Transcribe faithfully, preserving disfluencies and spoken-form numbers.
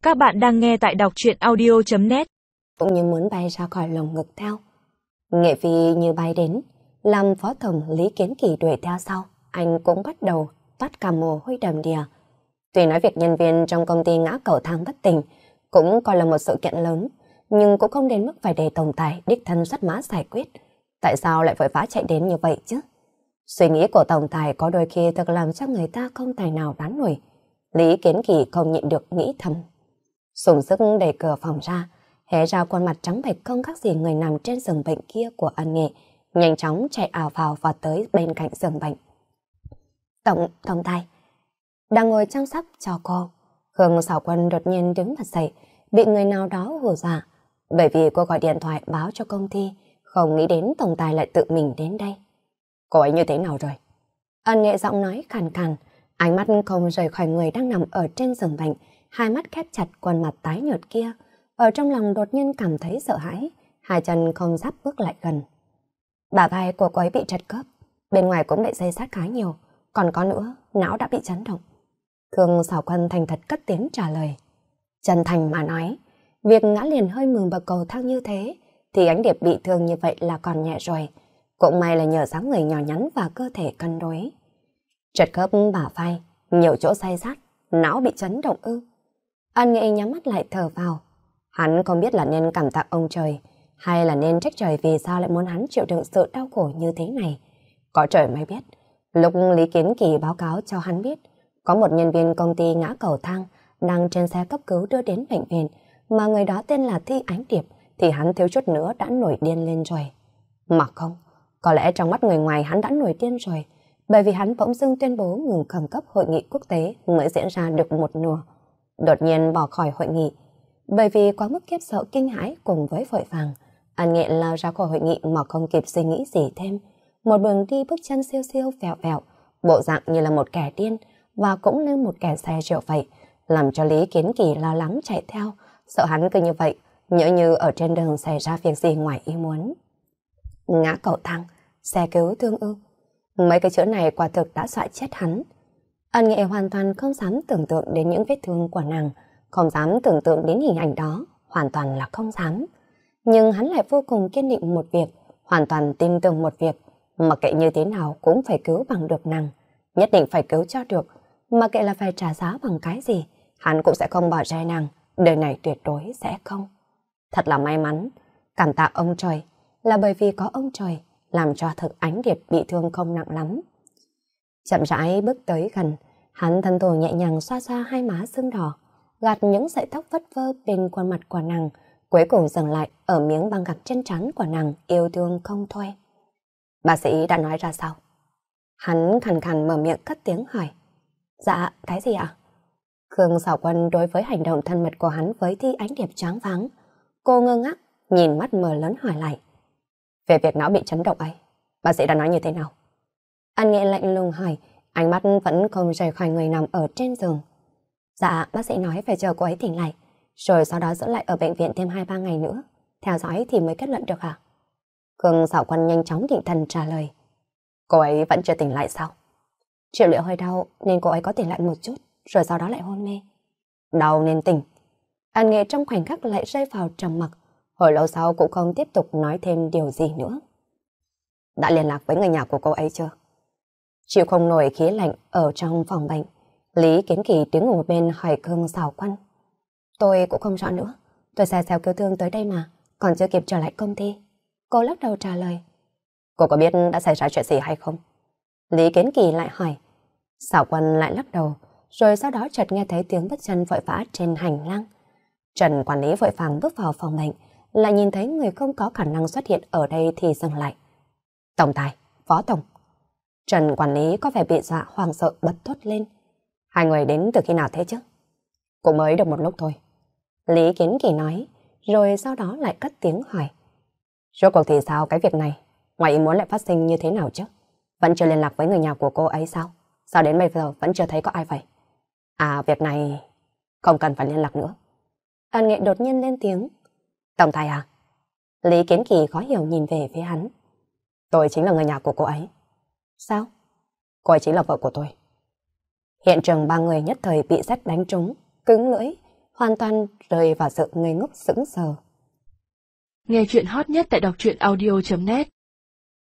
Các bạn đang nghe tại đọc truyện audio chấm net. Cũng như muốn bay ra khỏi lồng ngực theo. Nghệ Phi như bay đến, làm phó tổng Lý Kiến Kỳ đuổi theo sau, anh cũng bắt đầu toát cả mồ hôi đầm đìa. Tuy nói việc nhân viên trong công ty ngã cầu thang bất tỉnh cũng coi là một sự kiện lớn, nhưng cũng không đến mức phải để tổng tài đích thân xuất mã giải quyết. Tại sao lại vội vã chạy đến như vậy chứ? Suy nghĩ của tổng tài có đôi khi thật làm cho người ta không tài nào đoán nổi. Lý Kiến Kỳ không nhịn được nghĩ thầm. Sùng sức đẩy cửa phòng ra, hé ra khuôn mặt trắng bệch không khác gì người nằm trên giường bệnh kia của Ân Nghệ, nhanh chóng chạy ảo vào và tới bên cạnh giường bệnh. Tổng, tổng tài, đang ngồi chăm sóc cho cô. Khương Sảo Quân đột nhiên đứng bật dậy, bị người nào đó hù dọa, bởi vì cô gọi điện thoại báo cho công ty, không nghĩ đến tổng tài lại tự mình đến đây. Cô ấy như thế nào rồi? Ân Nghệ giọng nói khàn khàn, ánh mắt không rời khỏi người đang nằm ở trên giường bệnh, hai mắt khép chặt, khuôn mặt tái nhợt kia. Ở trong lòng đột nhiên cảm thấy sợ hãi, hai chân không dám bước lại gần. Bả vai của cô ấy bị trật khớp, bên ngoài cũng bị dây sát khá nhiều, còn có nữa, não đã bị chấn động. Khương Sảo Quân thành thật cất tiếng trả lời. Chân thành mà nói, việc ngã liền hơi mừng bậc cầu thang như thế, thì Ánh Điệp bị thương như vậy là còn nhẹ rồi. Cũng may là nhờ dáng người nhỏ nhắn và cơ thể cân đối. Trật khớp bả vai, nhiều chỗ say sát, não bị chấn động ư. An Nghệ nhắm mắt lại thở vào. Hắn không biết là nên cảm tạ ông trời, hay là nên trách trời vì sao lại muốn hắn chịu đựng sự đau khổ như thế này. Có trời mới biết. Lúc Lý Kiến Kỳ báo cáo cho hắn biết, có một nhân viên công ty ngã cầu thang đang trên xe cấp cứu đưa đến bệnh viện, mà người đó tên là Thi Ánh Điệp, thì hắn thiếu chút nữa đã nổi điên lên rồi. Mà không, có lẽ trong mắt người ngoài hắn đã nổi điên rồi, bởi vì hắn bỗng dưng tuyên bố ngừng khẩn cấp hội nghị quốc tế mới diễn ra được một nửa. Đột nhiên bỏ khỏi hội nghị, bởi vì quá mức khiếp sợ kinh hãi cùng với vội vàng, An Nghệ lao ra khỏi hội nghị mà không kịp suy nghĩ gì thêm. Một đường đi bước chân siêu siêu vẹo vẹo, bộ dạng như là một kẻ điên và cũng như một kẻ say rượu vậy, làm cho Lý Kiến Kỳ lo lắng chạy theo, sợ hắn cứ như vậy, nhỡ như ở trên đường xảy ra việc gì ngoài ý muốn. Ngã cầu thang, xe cứu thương ư? Mấy cái chữ này quả thực đã dọa chết hắn. Ân Nghệ hoàn toàn không dám tưởng tượng đến những vết thương của nàng, không dám tưởng tượng đến hình ảnh đó, hoàn toàn là không dám. Nhưng hắn lại vô cùng kiên định một việc, hoàn toàn tin tưởng một việc, mặc kệ như thế nào cũng phải cứu bằng được nàng, nhất định phải cứu cho được, mặc kệ là phải trả giá bằng cái gì, hắn cũng sẽ không bỏ rơi nàng, đời này tuyệt đối sẽ không. Thật là may mắn, cảm tạ ông trời, là bởi vì có ông trời, làm cho Thực Ánh Điệp bị thương không nặng lắm. Chậm rãi bước tới gần, hắn thân thủ nhẹ nhàng xoa xoa hai má sưng đỏ, gạt những sợi tóc vất vơ bên khuôn mặt của nàng, cuối cùng dừng lại ở miếng băng gạc trên trán của nàng, yêu thương không thôi. Bác sĩ đã nói ra sao? Hắn khàn khàn mở miệng cất tiếng hỏi. Dạ, cái gì ạ? Khương Sảo Quân đối với hành động thân mật của hắn với Thi Ánh Điệp choáng váng. Cô ngơ ngác, nhìn mắt mở lớn hỏi lại. Về việc não bị chấn động ấy, bác sĩ đã nói như thế nào? An Nghệ lạnh lùng hỏi, ánh mắt vẫn không rời khỏi người nằm ở trên giường. Dạ, bác sĩ nói phải chờ cô ấy tỉnh lại, rồi sau đó giữ lại ở bệnh viện thêm hai ba ngày nữa. Theo dõi thì mới kết luận được hả? Khương Sảo Quân nhanh chóng định thần trả lời. Cô ấy vẫn chưa tỉnh lại sao? Triệu liệu hơi đau nên cô ấy có tỉnh lại một chút, rồi sau đó lại hôn mê. Đau nên tỉnh. An Nghệ trong khoảnh khắc lại rơi vào trầm mặc, hồi lâu sau cũng không tiếp tục nói thêm điều gì nữa. Đã liên lạc với người nhà của cô ấy chưa? Chịu không nổi khí lạnh ở trong phòng bệnh, Lý Kiến Kỳ đứng ở một bên hỏi Khương Sảo Quân. Tôi cũng không rõ nữa, tôi xe xeo cứu thương tới đây mà, còn chưa kịp trở lại công ty. Cô lắc đầu trả lời. Cô có biết đã xảy ra chuyện gì hay không? Lý Kiến Kỳ lại hỏi. Sảo Quân lại lắc đầu, rồi sau đó chợt nghe thấy tiếng bước chân vội vã trên hành lang. Trần quản lý vội vàng bước vào phòng bệnh, lại nhìn thấy người không có khả năng xuất hiện ở đây thì dừng lại. Tổng tài, phó tổng. Trần quản lý có vẻ bị dọa hoảng sợ bật thốt lên. Hai người đến từ khi nào thế chứ? Cũng mới được một lúc thôi. Lý Kiến Kỳ nói, rồi sau đó lại cất tiếng hỏi. Rốt cuộc thì sao cái việc này? Ngoài ý muốn lại phát sinh như thế nào chứ? Vẫn chưa liên lạc với người nhà của cô ấy sao? Sao đến bây giờ vẫn chưa thấy có ai vậy? À, việc này không cần phải liên lạc nữa. An Nghệ đột nhiên lên tiếng. Tổng tài à? Lý Kiến Kỳ khó hiểu nhìn về phía hắn. Tôi chính là người nhà của cô ấy. Sao? Cô ấy chính là vợ của tôi. Hiện trường ba người nhất thời bị sét đánh trúng, cứng lưỡi, hoàn toàn rơi vào sự ngây ngốc sững sờ. Nghe chuyện hot nhất tại đọc truyện audio chấm net.